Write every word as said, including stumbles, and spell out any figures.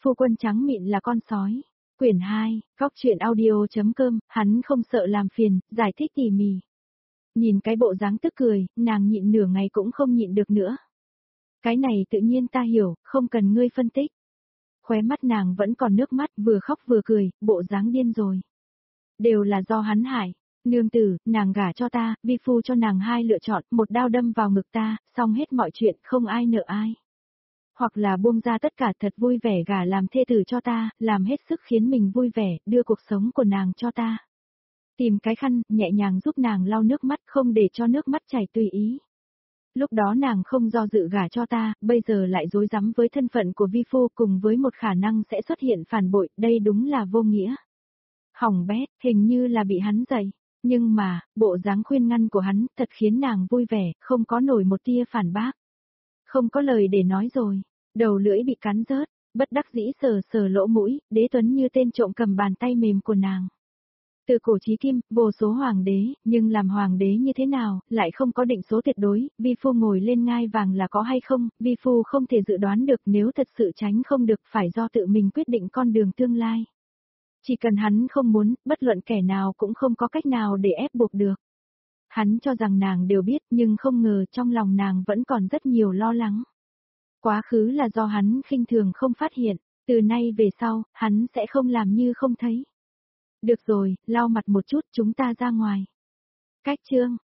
Phu quân trắng mịn là con sói. Quyển hai, Góc truyện audio.com, hắn không sợ làm phiền, giải thích tỉ mỉ. Nhìn cái bộ dáng tức cười, nàng nhịn nửa ngày cũng không nhịn được nữa. Cái này tự nhiên ta hiểu, không cần ngươi phân tích. Khóe mắt nàng vẫn còn nước mắt, vừa khóc vừa cười, bộ dáng điên rồi. Đều là do hắn hại. Nương tử, nàng gả cho ta, vi phu cho nàng hai lựa chọn, một đao đâm vào ngực ta, xong hết mọi chuyện, không ai nợ ai. Hoặc là buông ra tất cả thật vui vẻ gả làm thê tử cho ta, làm hết sức khiến mình vui vẻ, đưa cuộc sống của nàng cho ta. Tìm cái khăn, nhẹ nhàng giúp nàng lau nước mắt, không để cho nước mắt chảy tùy ý. Lúc đó nàng không do dự gả cho ta, bây giờ lại dối rắm với thân phận của vi phu cùng với một khả năng sẽ xuất hiện phản bội, đây đúng là vô nghĩa. Hỏng bét, hình như là bị hắn dạy. Nhưng mà, bộ dáng khuyên ngăn của hắn thật khiến nàng vui vẻ, không có nổi một tia phản bác. Không có lời để nói rồi, đầu lưỡi bị cắn rớt, bất đắc dĩ sờ sờ lỗ mũi, đế tuấn như tên trộm cầm bàn tay mềm của nàng. Từ cổ chí kim, vô số hoàng đế, nhưng làm hoàng đế như thế nào, lại không có định số tuyệt đối, vi phu ngồi lên ngai vàng là có hay không, vi phu không thể dự đoán được nếu thật sự tránh không được phải do tự mình quyết định con đường tương lai. Chỉ cần hắn không muốn, bất luận kẻ nào cũng không có cách nào để ép buộc được. Hắn cho rằng nàng đều biết nhưng không ngờ trong lòng nàng vẫn còn rất nhiều lo lắng. Quá khứ là do hắn khinh thường không phát hiện, từ nay về sau, hắn sẽ không làm như không thấy. Được rồi, lau mặt một chút chúng ta ra ngoài. Cách chương.